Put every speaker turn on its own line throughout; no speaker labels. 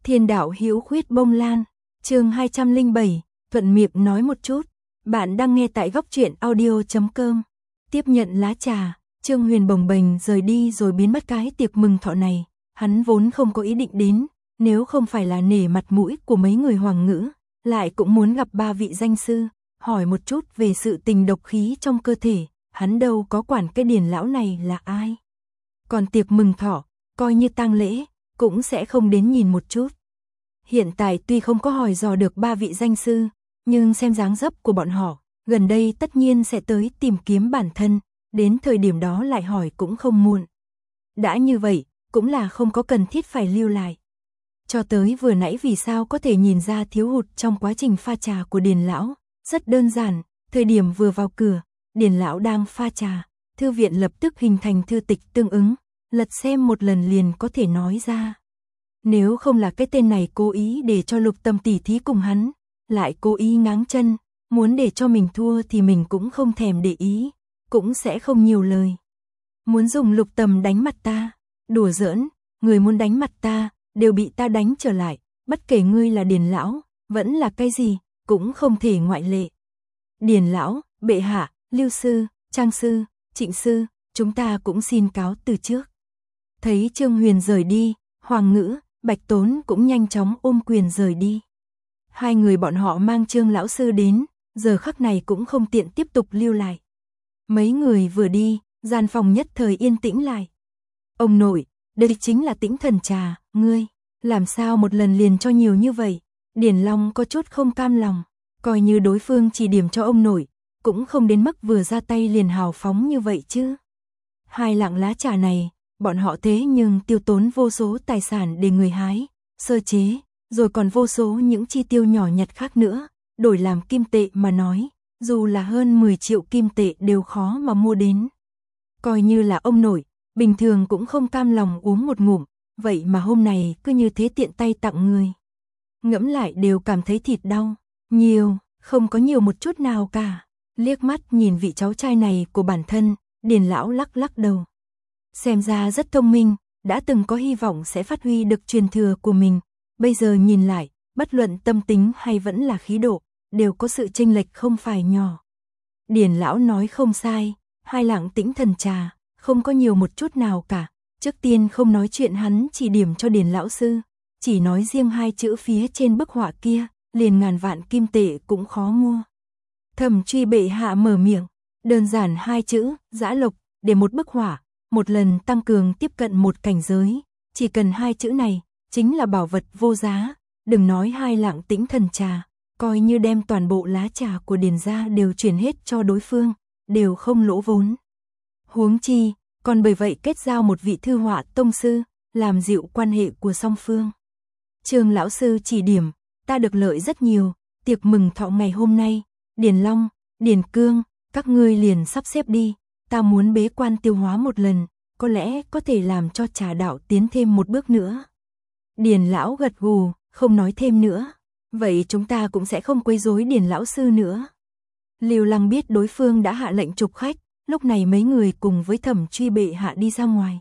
Thiên đạo hữu khuyết bông lan, chương 207, thuận miệng nói một chút. Bạn đang nghe tại góc truyện audio.com. Tiếp nhận lá trà, Trương Huyền bồng bềnh rời đi rồi biến mất cái tiệc mừng thọ này. Hắn vốn không có ý định đến, nếu không phải là nể mặt mũi của mấy người hoàng ngữ, lại cũng muốn gặp ba vị danh sư, hỏi một chút về sự tình độc khí trong cơ thể. Hắn đâu có quản cái Điền lão này là ai. Còn tiệc mừng thọ, coi như tang lễ, cũng sẽ không đến nhìn một chút. Hiện tại tuy không có hỏi dò được ba vị danh sư, nhưng xem dáng dấp của bọn họ, gần đây tất nhiên sẽ tới tìm kiếm bản thân, đến thời điểm đó lại hỏi cũng không muộn. Đã như vậy, cũng là không có cần thiết phải lưu lại. Cho tới vừa nãy vì sao có thể nhìn ra thiếu hụt trong quá trình pha trà của Điền lão, rất đơn giản, thời điểm vừa vào cửa, Điền lão đang pha trà, thư viện lập tức hình thành thư tịch tương ứng, lật xem một lần liền có thể nói ra. Nếu không là cái tên này cố ý để cho Lục Tâm tỉ thí cùng hắn, lại cố ý ngáng chân, muốn để cho mình thua thì mình cũng không thèm để ý, cũng sẽ không nhiều lời. Muốn dùng Lục Tâm đánh mặt ta, đùa giỡn, người muốn đánh mặt ta, đều bị ta đánh trở lại, bất kể ngươi là Điền lão, vẫn là cái gì, cũng không thể ngoại lệ. Điền lão, bệ hạ, Lưu sư, Trang sư, Trịnh sư, chúng ta cũng xin cáo từ trước. Thấy Trương Huyền rời đi, Hoàng Ngữ, Bạch Tốn cũng nhanh chóng ôm quyền rời đi. Hai người bọn họ mang Trương lão sư đến, giờ khắc này cũng không tiện tiếp tục lưu lại. Mấy người vừa đi, gian phòng nhất thời yên tĩnh lại. Ông nội, đây chính là Tĩnh Thần trà, ngươi, làm sao một lần liền cho nhiều như vậy? Điền Long có chút không cam lòng, coi như đối phương chỉ điểm cho ông nội, cũng không đến mức vừa ra tay liền hào phóng như vậy chứ. Hai lạng lá trà này, bọn họ thế nhưng tiêu tốn vô số tài sản để người hái, sơ chế, rồi còn vô số những chi tiêu nhỏ nhặt khác nữa, đổi làm kim tệ mà nói, dù là hơn 10 triệu kim tệ đều khó mà mua đến. Coi như là ông nội, bình thường cũng không cam lòng uống một ngụm, vậy mà hôm nay cứ như thế tiện tay tặng người. Ngẫm lại đều cảm thấy thịt đau, nhiều, không có nhiều một chút nào cả. Liếc mắt nhìn vị cháu trai này của bản thân, Điền lão lắc lắc đầu. Xem ra rất thông minh, đã từng có hy vọng sẽ phát huy được truyền thừa của mình, bây giờ nhìn lại, bất luận tâm tính hay vẫn là khí độ, đều có sự chênh lệch không phải nhỏ. Điền lão nói không sai, hai lạng Tĩnh Thần trà, không có nhiều một chút nào cả. Trước tiên không nói chuyện hắn chỉ điểm cho Điền lão sư, chỉ nói riêng hai chữ phía trên bức họa kia, liền ngàn vạn kim tệ cũng khó mua. Thẩm Truy bệ hạ mở miệng, đơn giản hai chữ, Dã Lộc, để một bức họa, một lần tăng cường tiếp cận một cảnh giới, chỉ cần hai chữ này, chính là bảo vật vô giá, đừng nói hai lạng Tĩnh Thần trà, coi như đem toàn bộ lá trà của Điền gia đều chuyển hết cho đối phương, đều không lỗ vốn. Huống chi, còn bởi vậy kết giao một vị thư họa tông sư, làm dịu quan hệ của song phương. Trương lão sư chỉ điểm, ta được lợi rất nhiều, tiệc mừng thọ ngày hôm nay, Điền Long, Điền Cương, các ngươi liền sắp xếp đi, ta muốn bế quan tiêu hóa một lần, có lẽ có thể làm cho trà đạo tiến thêm một bước nữa. Điền lão gật gù, không nói thêm nữa, vậy chúng ta cũng sẽ không quấy rối Điền lão sư nữa. Lưu Lăng biết đối phương đã hạ lệnh trục khách, lúc này mấy người cùng với Thẩm Truy bệ hạ đi ra ngoài.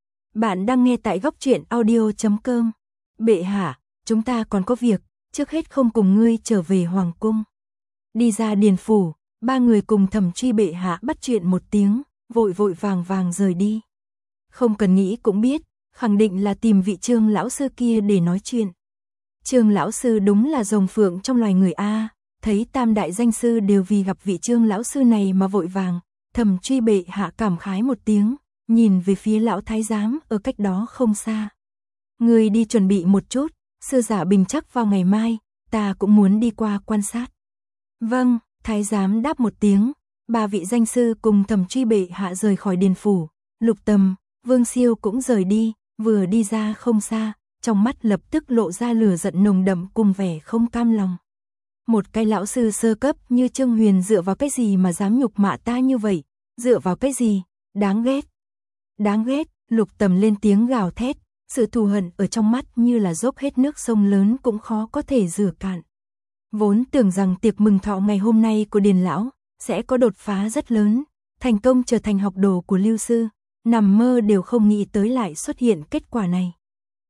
Bạn đang nghe tại góc truyện audio.com. Bệ hạ, chúng ta còn có việc, trước hết không cùng ngươi trở về hoàng cung. Đi ra điền phủ, ba người cùng Thẩm Truy bệ hạ bắt chuyện một tiếng, vội vội vàng vàng rời đi. Không cần nghĩ cũng biết, khẳng định là tìm vị Trương lão sư kia để nói chuyện. Trương lão sư đúng là rồng phượng trong loài người a, thấy tam đại danh sư đều vì gặp vị Trương lão sư này mà vội vàng. Thẩm Truy bệ hạ cảm khái một tiếng, nhìn về phía lão thái giám ở cách đó không xa. Người đi chuẩn bị một chút, sư giả bình chắc vào ngày mai, ta cũng muốn đi qua quan sát. Vâng, thái giám đáp một tiếng, ba vị danh sư cùng Thẩm Truy bệ hạ rời khỏi điền phủ, Lục Tâm, Vương Siêu cũng rời đi, vừa đi ra không xa, trong mắt lập tức lộ ra lửa giận nồng đậm cùng vẻ không cam lòng. Một cái lão sư sơ cấp như Trương Huyền dựa vào cái gì mà dám nhục mạ ta như vậy? Dựa vào cái gì? Đáng ghét. Đáng ghét, Lục Tầm lên tiếng gào thét, sự thù hận ở trong mắt như là dốc hết nước sông lớn cũng khó có thể rửa cạn. Vốn tưởng rằng tiệc mừng thọ ngày hôm nay của Điền lão sẽ có đột phá rất lớn, thành công trở thành học đồ của Lưu sư, nằm mơ đều không nghĩ tới lại xuất hiện kết quả này.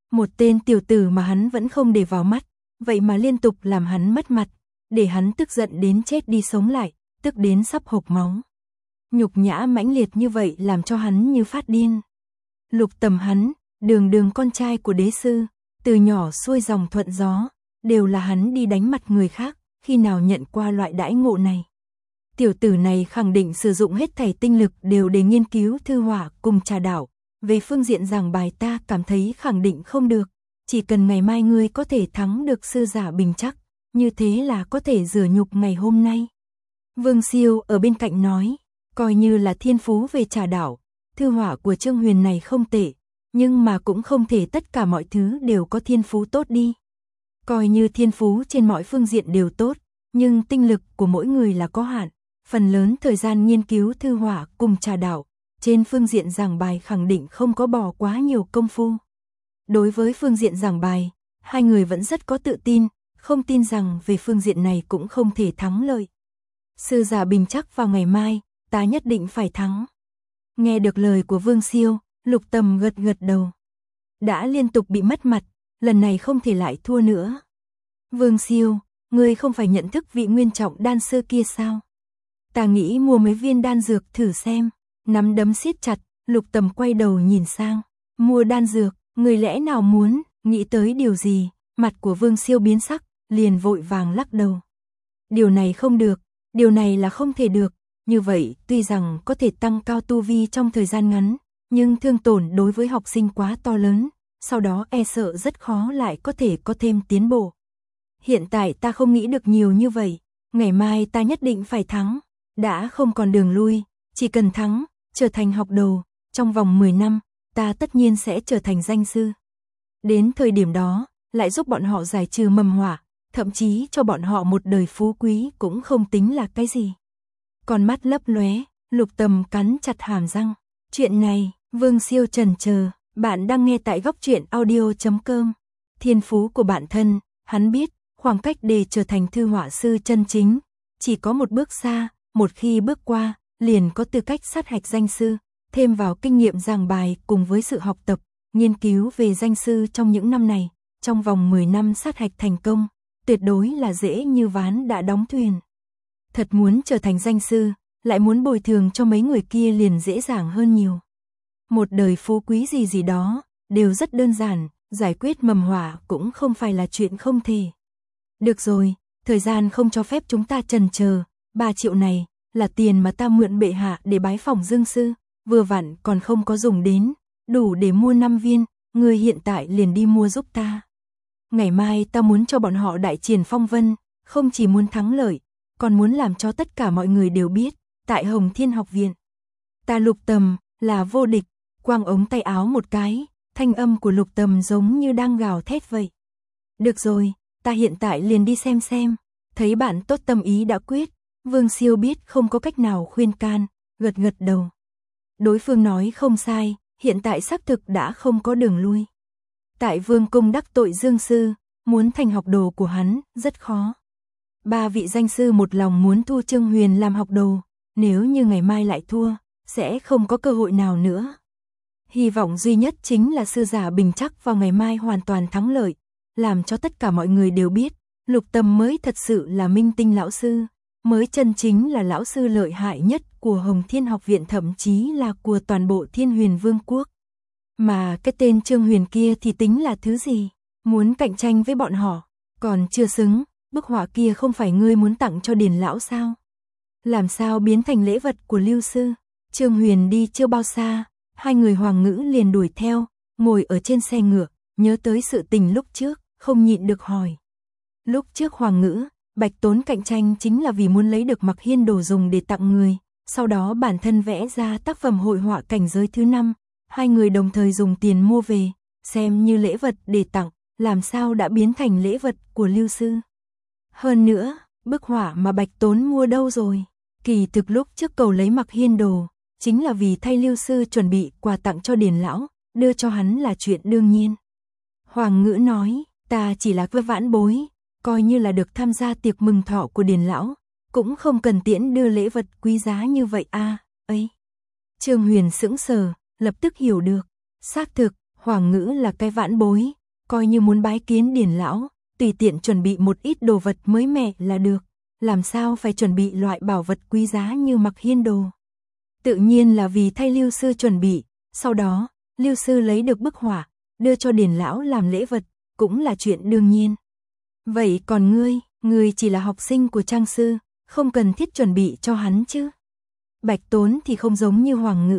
Một tên tiểu tử mà hắn vẫn không để vào mắt, vậy mà liên tục làm hắn mất mặt, để hắn tức giận đến chết đi sống lại, tức đến sắp hộc máu. Nhục nhã mãnh liệt như vậy làm cho hắn như phát điên. Lục Tầm hắn, đường con trai của đế sư, từ nhỏ xuôi dòng thuận gió, đều là hắn đi đánh mặt người khác, khi nào nhận qua loại đãi ngộ này. Tiểu tử này khẳng định sử dụng hết thảy tinh lực đều để nghiên cứu thư họa cùng trà đạo. Về phương diện giảng bài ta cảm thấy khẳng định không được, chỉ cần ngày mai ngươi có thể thắng được sư giả Bình Trắc, như thế là có thể rửa nhục ngày hôm nay. Vương Siêu ở bên cạnh nói, coi như là thiên phú về trà đạo, thư họa của Trương Huyền này không tệ, nhưng mà cũng không thể tất cả mọi thứ đều có thiên phú tốt đi. Coi như thiên phú trên mọi phương diện đều tốt, nhưng tinh lực của mỗi người là có hạn, phần lớn thời gian nghiên cứu thư họa cùng trà đạo, trên phương diện giảng bài khẳng định không có bỏ quá nhiều công phu. Đối với phương diện giảng bài, hai người vẫn rất có tự tin, không tin rằng về phương diện này cũng không thể thắng lợi. Sư giả Bình Trắc vào ngày mai, ta nhất định phải thắng. Nghe được lời của Vương Siêu, Lục Tầm gật gật đầu. Đã liên tục bị mất mặt, lần này không thể lại thua nữa. Vương Siêu, ngươi không phải nhận thức vị nguyên trọng đan sư kia sao? Ta nghĩ mua mấy viên đan dược thử xem. Nắm đấm siết chặt, Lục Tầm quay đầu nhìn sang. Mua đan dược, người lẽ nào muốn, nghĩ tới điều gì? Mặt của Vương Siêu biến sắc, liền vội vàng lắc đầu. Điều này không được, điều này là không thể được. Như vậy, tuy rằng có thể tăng cao tu vi trong thời gian ngắn, nhưng thương tổn đối với học sinh quá to lớn, sau đó e sợ rất khó lại có thể có thêm tiến bộ. Hiện tại ta không nghĩ được nhiều như vậy, ngày mai ta nhất định phải thắng, đã không còn đường lui, chỉ cần thắng, trở thành học đồ, trong vòng 10 năm, ta tất nhiên sẽ trở thành danh sư. Đến thời điểm đó, lại giúp bọn họ giải trừ mầm họa, thậm chí cho bọn họ một đời phú quý cũng không tính là cái gì. Con mắt lấp lóe, Lục Tầm cắn chặt hàm răng. Chuyện này, Vương Siêu chần chờ, bạn đang nghe tại góc truyện audio.com. Thiên phú của bản thân, hắn biết, khoảng cách để trở thành thư họa sư chân chính, chỉ có một bước xa, một khi bước qua, liền có tư cách sát hạch danh sư, thêm vào kinh nghiệm giảng bài cùng với sự học tập, nghiên cứu về danh sư trong những năm này, trong vòng 10 năm sát hạch thành công, tuyệt đối là dễ như ván đã đóng thuyền. Thật muốn trở thành danh sư, lại muốn bồi thường cho mấy người kia liền dễ dàng hơn nhiều. Một đời phú quý gì gì đó, đều rất đơn giản, giải quyết mầm họa cũng không phải là chuyện không thể. Được rồi, thời gian không cho phép chúng ta chần chờ, 3 triệu này là tiền mà ta mượn bệ hạ để bái phỏng Dương sư, vừa vặn còn không có dùng đến, đủ để mua 5 viên, người hiện tại liền đi mua giúp ta. Ngày mai ta muốn cho bọn họ đại triển phong vân, không chỉ muốn thắng lợi, còn muốn làm cho tất cả mọi người đều biết, tại Hồng Thiên học viện, ta Lục Tầm là vô địch. Quang ống tay áo một cái, thanh âm của Lục Tầm giống như đang gào thét vậy. Được rồi, ta hiện tại liền đi xem. Thấy bạn tốt tâm ý đã quyết, Vương Siêu biết không có cách nào khuyên can, gật gật đầu. Đối phương nói không sai, hiện tại xác thực đã không có đường lui. Tại Vương cung đắc tội Dương sư, muốn thành học đồ của hắn, rất khó. 3 vị danh sư một lòng muốn thu Trương Huyền làm học đồ, nếu như ngày mai lại thua, sẽ không có cơ hội nào nữa. Hy vọng duy nhất chính là sư giả Bình Trắc vào ngày mai hoàn toàn thắng lợi, làm cho tất cả mọi người đều biết, Lục Tầm mới thật sự là minh tinh lão sư, mới chân chính là lão sư lợi hại nhất của Hồng Thiên học viện, thậm chí là của toàn bộ Thiên Huyền Vương quốc. Mà cái tên Trương Huyền kia thì tính là thứ gì? Muốn cạnh tranh với bọn họ, còn chưa xứng, bức họa kia không phải ngươi muốn tặng cho Điền lão sao? Làm sao biến thành lễ vật của Lưu sư? Trương Huyền đi chưa bao xa, hai người Hoàng Ngữ liền đuổi theo, ngồi ở trên xe ngựa, nhớ tới sự tình lúc trước, không nhịn được hỏi. Lúc trước Hoàng Ngữ, Bạch Tốn cạnh tranh chính là vì muốn lấy được Mặc Hiên đồ dùng để tặng người, sau đó bản thân vẽ ra tác phẩm hội họa cảnh giới thứ 5, hai người đồng thời dùng tiền mua về, xem như lễ vật để tặng, làm sao đã biến thành lễ vật của Lưu sư. Hơn nữa, bức họa mà Bạch Tốn mua đâu rồi? Kỳ thực lúc trước cầu lấy Mặc Hiên đồ, chính là vì thay Lưu sư chuẩn bị quà tặng cho Điền lão, đưa cho hắn là chuyện đương nhiên. Hoàng Ngữ nói, ta chỉ là vãn bối, coi như là được tham gia tiệc mừng thọ của Điền lão, cũng không cần tiễn đưa lễ vật quý giá như vậy a. Ấy. Trương Huyền sững sờ, lập tức hiểu được, xác thực, Hoàng Ngữ là cái vãn bối, coi như muốn bái kiến Điền lão, tùy tiện chuẩn bị một ít đồ vật mới mẻ là được, làm sao phải chuẩn bị loại bảo vật quý giá như Mặc Hiên đồ. Tự nhiên là vì thay Lưu sư chuẩn bị, sau đó, Lưu sư lấy được bức họa, đưa cho Điền lão làm lễ vật, cũng là chuyện đương nhiên. Vậy còn ngươi chỉ là học sinh của Trang sư, không cần thiết chuẩn bị cho hắn chứ. Bạch Tốn thì không giống như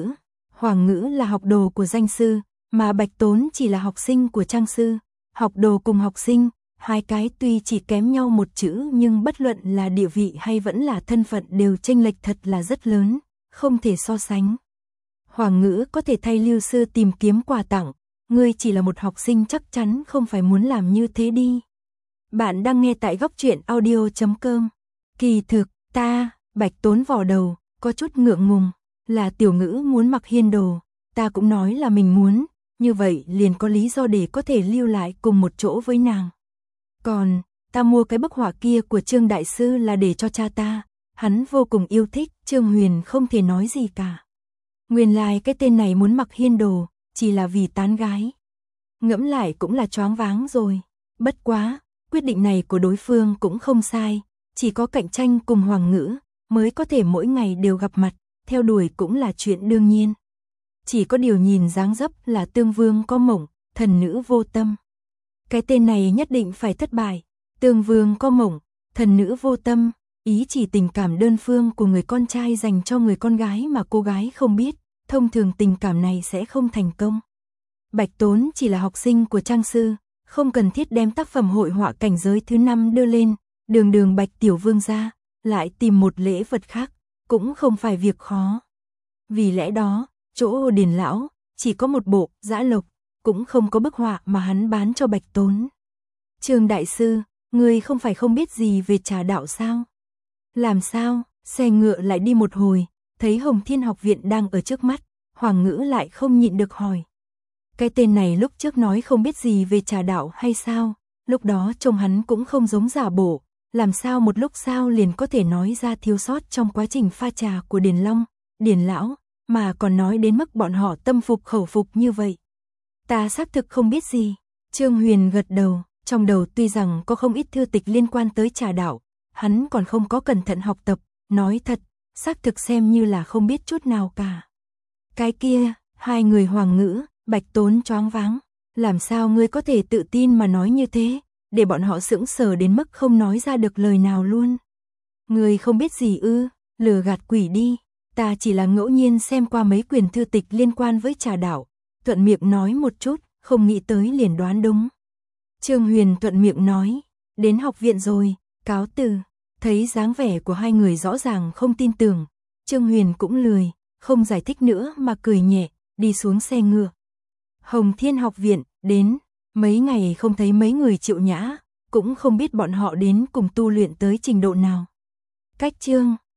Hoàng Ngữ là học đồ của danh sư, mà Bạch Tốn chỉ là học sinh của Trang sư. Học đồ cùng học sinh, hai cái tuy chỉ kém nhau một chữ nhưng bất luận là địa vị hay vẫn là thân phận đều chênh lệch thật là rất lớn, không thể so sánh. Hoàng Ngữ có thể thay Lưu sư tìm kiếm quà tặng, ngươi chỉ là một học sinh chắc chắn không phải muốn làm như thế đi. Bạn đang nghe tại góc truyện audio.com. Kỳ thực, Bạch Tốn vò đầu, có chút ngượng ngùng, là Tiểu Ngữ muốn Mặc Hiên đồ, ta cũng nói là mình muốn, như vậy liền có lý do để có thể lưu lại cùng một chỗ với nàng. Còn, ta mua cái bức họa kia của Trương Đại Sư là để cho cha ta, hắn vô cùng yêu thích, Trương Huyền không thể nói gì cả. Nguyên lai cái tên này muốn Mặc Hiên đồ, chỉ là vì tán gái. Ngẫm lại cũng là choáng váng rồi, bất quá, quyết định này của đối phương cũng không sai, chỉ có cạnh tranh cùng Hoàng Ngữ, mới có thể mỗi ngày đều gặp mặt, theo đuổi cũng là chuyện đương nhiên. Chỉ có điều nhìn dáng dấp là Tương Vương có mộng, thần nữ vô tâm. Cái tên này nhất định phải thất bại, Tương Vương có mộng, thần nữ vô tâm, ý chỉ tình cảm đơn phương của người con trai dành cho người con gái mà cô gái không biết, thông thường tình cảm này sẽ không thành công. Bạch Tốn chỉ là học sinh của Trang sư, không cần thiết đem tác phẩm hội họa cảnh giới thứ 5 đưa lên, đường Bạch Tiểu Vương ra, lại tìm một lễ vật khác, cũng không phải việc khó. Vì lẽ đó, chỗ Điền lão, chỉ có một bộ Dã Lộc, cũng không có bức họa mà hắn bán cho Bạch Tốn. Trương Đại Sư, ngươi không phải không biết gì về trà đạo sao? Làm sao, xe ngựa lại đi một hồi, thấy Hồng Thiên học viện đang ở trước mắt, Hoàng Ngữ lại không nhịn được hỏi. Cái tên này lúc trước nói không biết gì về trà đạo hay sao, lúc đó trông hắn cũng không giống giả bộ, làm sao một lúc sau liền có thể nói ra thiếu sót trong quá trình pha trà của Điền Long, Điền lão, mà còn nói đến mức bọn họ tâm phục khẩu phục như vậy. Ta xác thực không biết gì, Trương Huyền gật đầu, trong đầu tuy rằng có không ít thư tịch liên quan tới trà đạo, hắn còn không có cẩn thận học tập, nói thật, xác thực xem như là không biết chút nào cả. Cái kia, hai người Hoàng Ngữ, Bạch Tốn choáng váng, làm sao ngươi có thể tự tin mà nói như thế, để bọn họ sững sờ đến mức không nói ra được lời nào luôn. Ngươi không biết gì ư, lừa gạt quỷ đi, ta chỉ là ngẫu nhiên xem qua mấy quyển thư tịch liên quan với trà đạo, thuận miệng nói một chút, không nghĩ tới liền đoán đúng. Trương Huyền thuận miệng nói, đến học viện rồi, cáo từ, thấy dáng vẻ của hai người rõ ràng không tin tưởng, Trương Huyền cũng lười, không giải thích nữa mà cười nhẹ, đi xuống xe ngựa. Hồng Thiên học viện, đến, mấy ngày không thấy mấy người Triệu Nhã, cũng không biết bọn họ đến cùng tu luyện tới trình độ nào. Cách chương